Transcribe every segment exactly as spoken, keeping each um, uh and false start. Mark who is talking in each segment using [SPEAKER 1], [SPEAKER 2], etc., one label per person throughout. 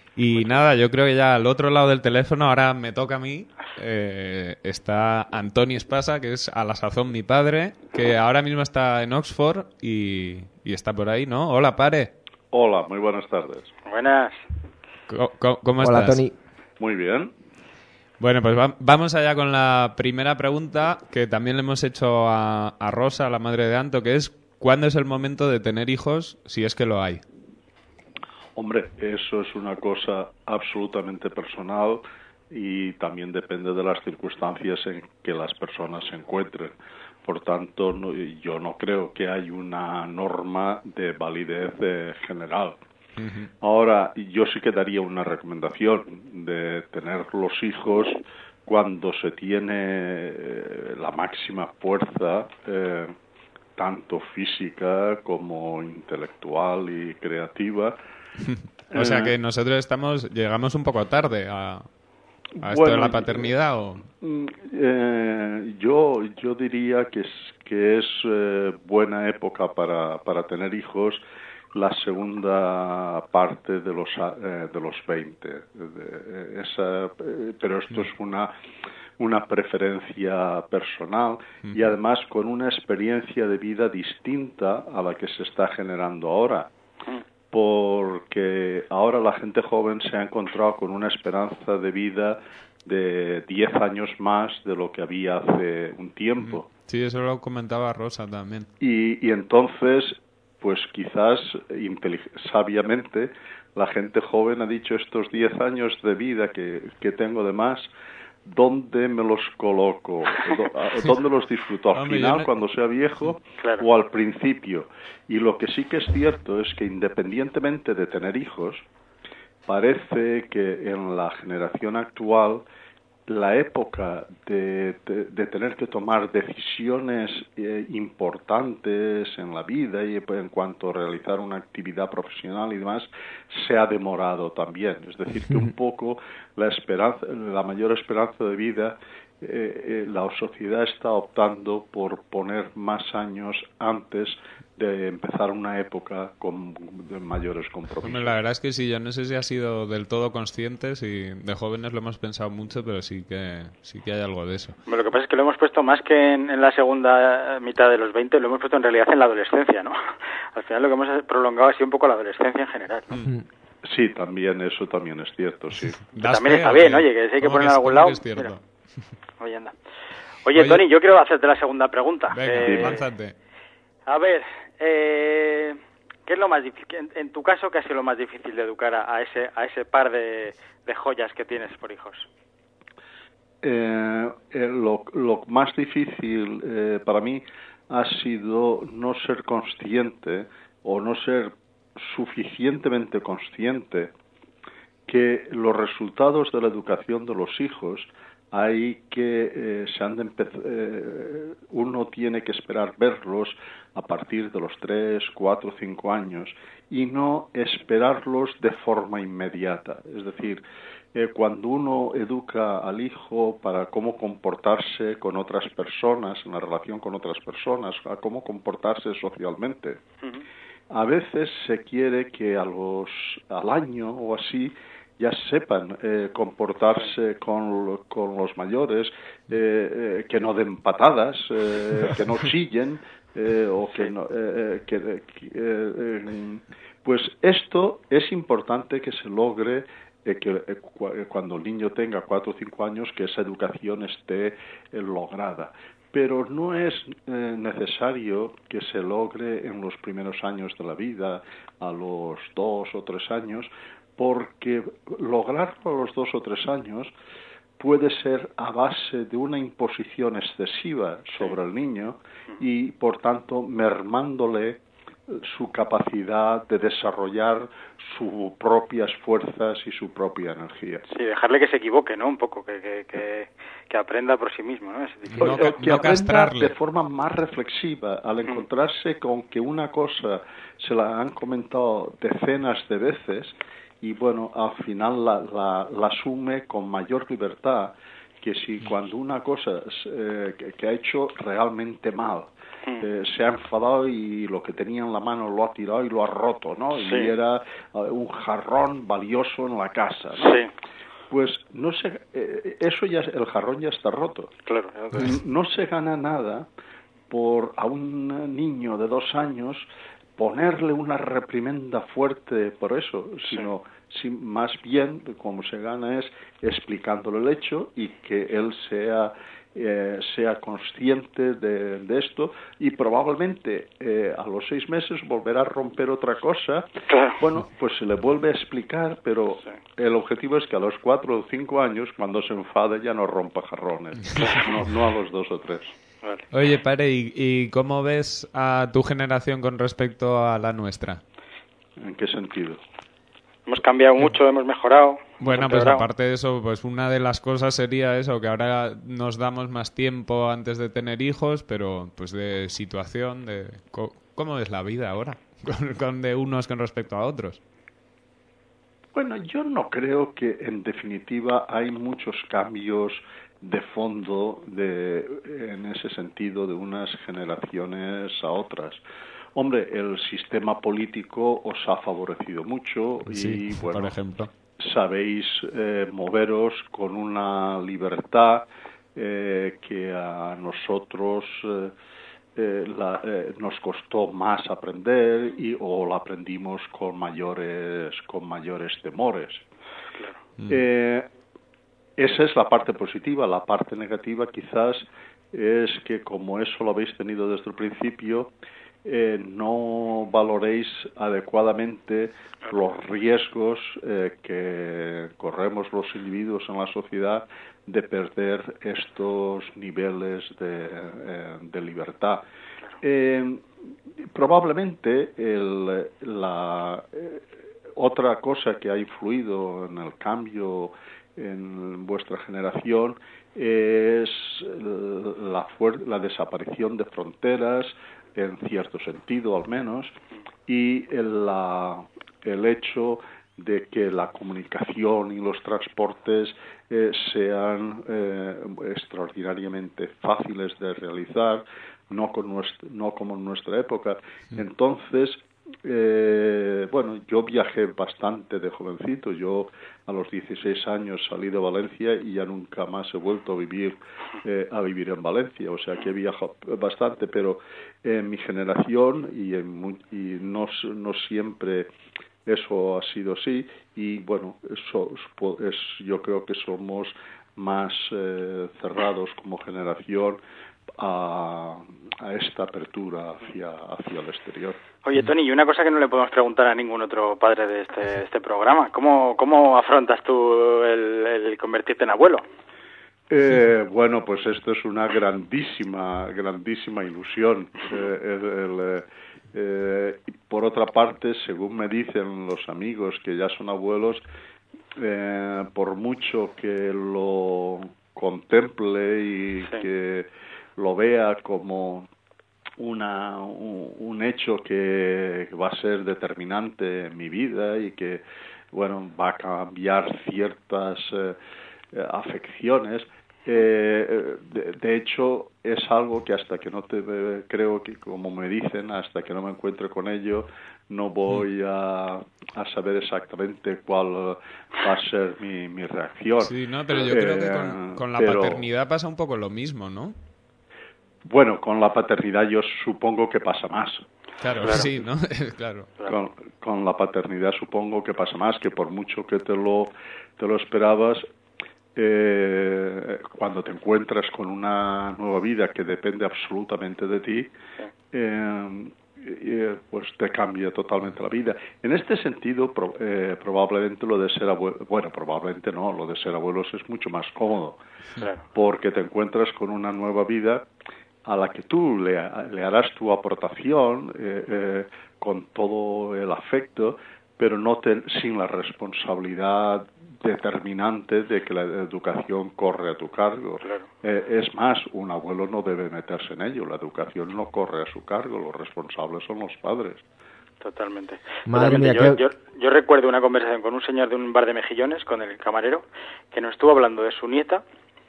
[SPEAKER 1] Y nada, yo creo que ya al otro lado del teléfono, ahora me toca a mí, eh, está Antoni Espasa, que es a la sazón mi padre, que ahora mismo está en Oxford y, y está por ahí, ¿no? Hola, Pare.
[SPEAKER 2] Hola, muy buenas tardes.
[SPEAKER 3] Buenas.
[SPEAKER 1] ¿Cómo, cómo, cómo
[SPEAKER 4] Hola,
[SPEAKER 1] estás?
[SPEAKER 4] Tony.
[SPEAKER 2] Muy bien.
[SPEAKER 1] Bueno, pues va, vamos allá con la primera pregunta, que también le hemos hecho a, a Rosa, la madre de Anto, que es ¿cuándo es el momento de tener hijos, si es que lo hay?
[SPEAKER 2] Hombre, eso es una cosa absolutamente personal y también depende de las circunstancias en que las personas se encuentren. Por tanto, no, yo no creo que hay una norma de validez eh, general. Uh-huh. Ahora, yo sí que daría una recomendación de tener los hijos cuando se tiene eh, la máxima fuerza, eh, tanto física como intelectual y creativa.
[SPEAKER 1] O sea que nosotros estamos llegamos un poco tarde a, a
[SPEAKER 2] bueno,
[SPEAKER 1] esto de la paternidad. ¿O?
[SPEAKER 2] Eh, yo yo diría que es que es eh, buena época para para tener hijos la segunda parte de los eh, de los veinte. De, esa, eh, pero esto es una una preferencia personal y además con una experiencia de vida distinta a la que se está generando ahora. Porque ahora la gente joven se ha encontrado con una esperanza de vida de diez años más de lo que había hace un tiempo.
[SPEAKER 1] Sí, eso lo comentaba Rosa también.
[SPEAKER 2] Y, y entonces, pues quizás sabiamente la gente joven ha dicho estos diez años de vida que, que tengo de más, ¿dónde me los coloco? ¿Dónde los disfruto? ¿Al final, no... cuando sea viejo, claro, o al principio? Y lo que sí que es cierto es que independientemente de tener hijos, parece que en la generación actual la época de, de, de tener que tomar decisiones eh, importantes en la vida y en cuanto a realizar una actividad profesional y demás se ha demorado también. Es decir, que un poco la esperanza, la mayor esperanza de vida, eh, eh, la sociedad está optando por poner más años antes de empezar una época con de mayores compromisos.
[SPEAKER 1] Hombre, la verdad es que sí, yo no sé si ha sido del todo consciente, si de jóvenes lo hemos pensado mucho, pero sí que sí que hay algo de eso.
[SPEAKER 3] Bueno, lo que pasa es que lo hemos puesto más que en, en la segunda mitad de los veinte, lo hemos puesto en realidad en la adolescencia, ¿no? Al final lo que hemos prolongado ha sido un poco la adolescencia en general, ¿no?
[SPEAKER 1] Mm.
[SPEAKER 2] Sí, también, eso también es cierto, sí.
[SPEAKER 3] También está bien, oye, que si hay que poner en algún lado.
[SPEAKER 1] Es cierto?
[SPEAKER 3] Mira. Oye, anda. Oye, Oye, Tony, yo quiero hacerte la segunda pregunta.
[SPEAKER 1] Venga,
[SPEAKER 3] eh,
[SPEAKER 1] lánzate.
[SPEAKER 3] A ver, eh, ¿qué es lo más difícil? En, en tu caso, ¿qué ha sido lo más difícil de educar a, a ese a ese par de, de joyas que tienes por hijos?
[SPEAKER 2] Eh, eh, lo, lo más difícil eh, para mí ha sido no ser consciente o no ser suficientemente consciente que los resultados de la educación de los hijos hay que eh, se han de empezar, eh, uno tiene que esperar verlos a partir de los tres, cuatro, cinco años y no esperarlos de forma inmediata. Es decir, eh, cuando uno educa al hijo para cómo comportarse con otras personas, en la relación con otras personas, a cómo comportarse socialmente, uh-huh. a veces se quiere que a los, al año o así ya sepan eh, comportarse con, con los mayores, eh, eh, que no den patadas, eh, que no chillen, eh, o que no... Eh, que, que, eh, eh, pues esto es importante que se logre, eh, que eh, cuando el niño tenga cuatro o cinco años, que esa educación esté eh, lograda. Pero no es eh, necesario que se logre en los primeros años de la vida, a los dos o tres años, porque lograrlo a los dos o tres años puede ser a base de una imposición excesiva sobre el niño y, por tanto, mermándole su capacidad de desarrollar sus propias fuerzas y su propia energía.
[SPEAKER 3] Sí, dejarle que se equivoque, ¿no? Un poco, que, que, que, que aprenda por sí mismo, ¿no? Es
[SPEAKER 2] no, no, que no aprenda castrarle. De forma más reflexiva, al encontrarse con que una cosa se la han comentado decenas de veces y, bueno, al final la, la, la asume con mayor libertad que si cuando una cosa eh, que, que ha hecho realmente mal eh, se ha enfadado y lo que tenía en la mano lo ha tirado y lo ha roto, ¿no?
[SPEAKER 3] Sí.
[SPEAKER 2] Y era uh, un jarrón valioso en la casa, ¿no?
[SPEAKER 3] Sí.
[SPEAKER 2] Pues no se, eh, eso ya, el jarrón ya está roto.
[SPEAKER 3] Claro. Entonces...
[SPEAKER 2] No se gana nada por a un niño de dos años ponerle una reprimenda fuerte por eso, sino sí. si, más bien como se gana es explicándole el hecho y que él sea eh, sea consciente de, de esto y probablemente eh, a los seis meses volverá a romper otra cosa.
[SPEAKER 3] Claro.
[SPEAKER 2] Bueno, pues se le vuelve a explicar, pero sí. el objetivo es que a los cuatro o cinco años, cuando se enfade, ya no rompa jarrones, no, no a los dos o tres.
[SPEAKER 3] Vale.
[SPEAKER 1] Oye, Pare, ¿y, ¿y cómo ves a tu generación con respecto a la nuestra?
[SPEAKER 2] ¿En qué sentido?
[SPEAKER 3] Hemos cambiado mucho, hemos mejorado.
[SPEAKER 1] Bueno,
[SPEAKER 3] hemos
[SPEAKER 1] pues
[SPEAKER 3] empeorado.
[SPEAKER 1] aparte de eso, pues una de las cosas sería eso, que ahora nos damos más tiempo antes de tener hijos, pero pues de situación, de ¿cómo es la vida ahora? Con, con de unos con respecto a otros.
[SPEAKER 2] Bueno, yo no creo que en definitiva hay muchos cambios de fondo de, en ese sentido de unas generaciones a otras. Hombre, el sistema político os ha favorecido mucho y,
[SPEAKER 1] sí,
[SPEAKER 2] bueno,
[SPEAKER 1] por ejemplo,
[SPEAKER 2] sabéis eh, moveros con una libertad eh, que a nosotros eh, eh, la, eh, nos costó más aprender y o la aprendimos con mayores con mayores temores.
[SPEAKER 3] Claro.
[SPEAKER 2] Mm. Eh, esa es la parte positiva. La parte negativa quizás es que como eso lo habéis tenido desde el principio, eh, no valoréis adecuadamente los riesgos eh, que corremos los individuos en la sociedad de perder estos niveles de, eh, de libertad. Eh, probablemente el, la eh, otra cosa que ha influido en el cambio en vuestra generación es la, la desaparición de fronteras, en cierto sentido al menos, y el, la, el hecho de que la comunicación y los transportes eh, sean eh, extraordinariamente fáciles de realizar, no, con nuestra, no como en nuestra época. Entonces, eh, bueno, yo viajé bastante de jovencito. Yo a los dieciséis años salí de Valencia y ya nunca más he vuelto a vivir eh, a vivir en Valencia. O sea que he viajado bastante, pero en mi generación y, en, y no, no siempre eso ha sido así. Y bueno, eso es, yo creo que somos más eh, cerrados como generación a, a esta apertura hacia, hacia el exterior.
[SPEAKER 3] Oye, Tony, y una cosa que no le podemos preguntar a ningún otro padre de este, este programa, ¿cómo, cómo afrontas tú el, el convertirte en abuelo?
[SPEAKER 2] Eh, bueno, pues esto es una grandísima, grandísima ilusión. Eh, el, el, eh, y por otra parte, según me dicen los amigos que ya son abuelos, eh, por mucho que lo contemple y sí. que lo vea como una un, un hecho que va a ser determinante en mi vida y que bueno va a cambiar ciertas eh, afecciones, eh, de, de hecho es algo que hasta que no te creo que como me dicen hasta que no me encuentre con ello no voy a, a saber exactamente cuál va a ser mi, mi reacción.
[SPEAKER 1] Sí, no, pero yo eh, creo que con, con la pero, paternidad pasa un poco lo mismo, ¿no?
[SPEAKER 2] Bueno, con la paternidad yo supongo que pasa más.
[SPEAKER 1] Claro, claro. sí, ¿no? claro.
[SPEAKER 2] Con, con la paternidad supongo que pasa más, que por mucho que te lo, te lo esperabas, eh, cuando te encuentras con una nueva vida que depende absolutamente de ti, eh, eh, pues te cambia totalmente la vida. En este sentido, pro, eh, probablemente lo de ser abuelo, bueno, probablemente no, lo de ser abuelos es mucho más cómodo, claro. porque te encuentras con una nueva vida a la que tú le, le harás tu aportación eh, eh, con todo el afecto, pero no te, sin la responsabilidad determinante de que la educación corre a tu cargo.
[SPEAKER 3] Claro.
[SPEAKER 2] Eh, es más, un abuelo no debe meterse en ello, la educación no corre a su cargo, los responsables son los padres.
[SPEAKER 3] Totalmente.
[SPEAKER 4] Madre
[SPEAKER 3] Totalmente.
[SPEAKER 4] Mía,
[SPEAKER 3] yo,
[SPEAKER 4] que...
[SPEAKER 3] yo, yo recuerdo una conversación con un señor de un bar de Mejillones, con el camarero, que nos estuvo hablando de su nieta,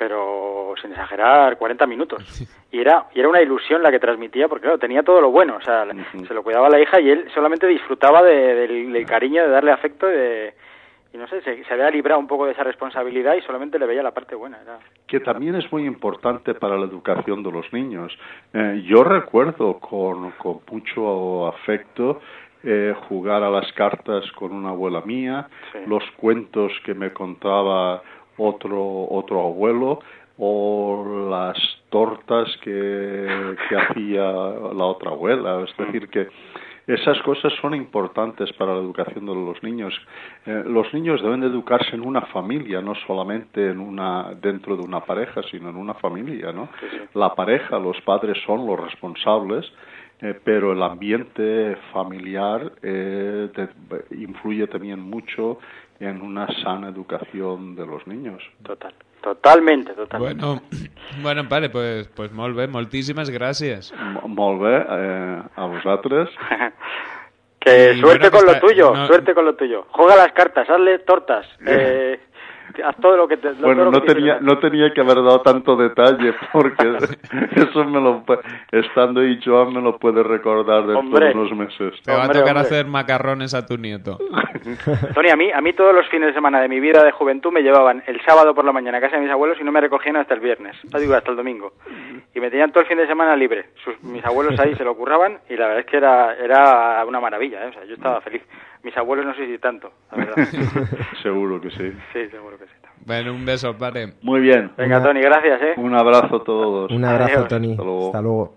[SPEAKER 3] pero sin exagerar, cuarenta minutos. Y era y era una ilusión la que transmitía, porque claro, tenía todo lo bueno, o sea, uh-huh. se lo cuidaba la hija y él solamente disfrutaba de, del, del cariño, de darle afecto y de... Y no sé, se, se había librado un poco de esa responsabilidad y solamente le veía la parte buena. Era...
[SPEAKER 2] Que también es muy importante para la educación de los niños. Eh, yo recuerdo con, con mucho afecto eh, jugar a las cartas con una abuela mía, sí. los cuentos que me contaba otro otro abuelo o las tortas que, que hacía la otra abuela. Es decir, que esas cosas son importantes para la educación de los niños. Eh, los niños deben de educarse en una familia, no solamente en una dentro de una pareja, sino en una familia, ¿no?
[SPEAKER 3] Sí, sí.
[SPEAKER 2] La pareja, los padres son los responsables, eh, pero el ambiente familiar eh, te, influye también mucho en una sana educación de los niños.
[SPEAKER 3] Total. Totalmente, totalmente.
[SPEAKER 1] Bueno, bueno, pare, pues, pues molt bé, moltíssimes gràcies.
[SPEAKER 2] M molt bé, eh, a vosaltres.
[SPEAKER 3] Que y suerte bueno, con está, lo tuyo, no... suerte con lo tuyo. Juega las cartas, hazle tortas, eh, haz todo lo que te... Lo,
[SPEAKER 2] bueno,
[SPEAKER 3] lo
[SPEAKER 2] no
[SPEAKER 3] que
[SPEAKER 2] tenía no tenía que haber dado tanto detalle, porque eso me lo... Estando ahí Joan me lo puede recordar dentro de unos meses.
[SPEAKER 1] Te va
[SPEAKER 3] hombre,
[SPEAKER 1] a tocar
[SPEAKER 3] hombre.
[SPEAKER 1] hacer macarrones a tu nieto.
[SPEAKER 3] Tony, a mí, a mí todos los fines de semana de mi vida de juventud me llevaban el sábado por la mañana a casa de mis abuelos y no me recogían hasta el viernes, no digo hasta el domingo. Y me tenían todo el fin de semana libre. Sus, mis abuelos ahí se lo curraban y la verdad es que era, era una maravilla, ¿eh? O sea, yo estaba feliz. Mis abuelos no sé si tanto, la verdad.
[SPEAKER 2] Seguro que sí.
[SPEAKER 3] Sí, seguro que sí.
[SPEAKER 1] Bueno, un beso, padre.
[SPEAKER 2] Muy bien.
[SPEAKER 3] Venga, una... Tony, gracias, ¿eh?
[SPEAKER 2] Un abrazo a todos.
[SPEAKER 4] Un abrazo, Adiós. Tony.
[SPEAKER 2] Hasta luego.
[SPEAKER 4] Hasta luego.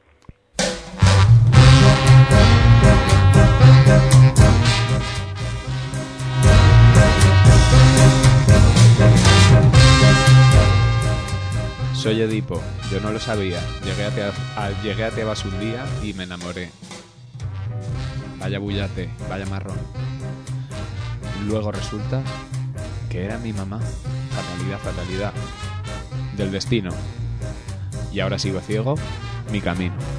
[SPEAKER 1] Soy Edipo, yo no lo sabía. Llegué a, Tebas, a, llegué a Tebas un día y me enamoré. Vaya bullate, vaya marrón. Luego resulta que era mi mamá. Fatalidad, fatalidad. Del destino. Y ahora sigo ciego mi camino.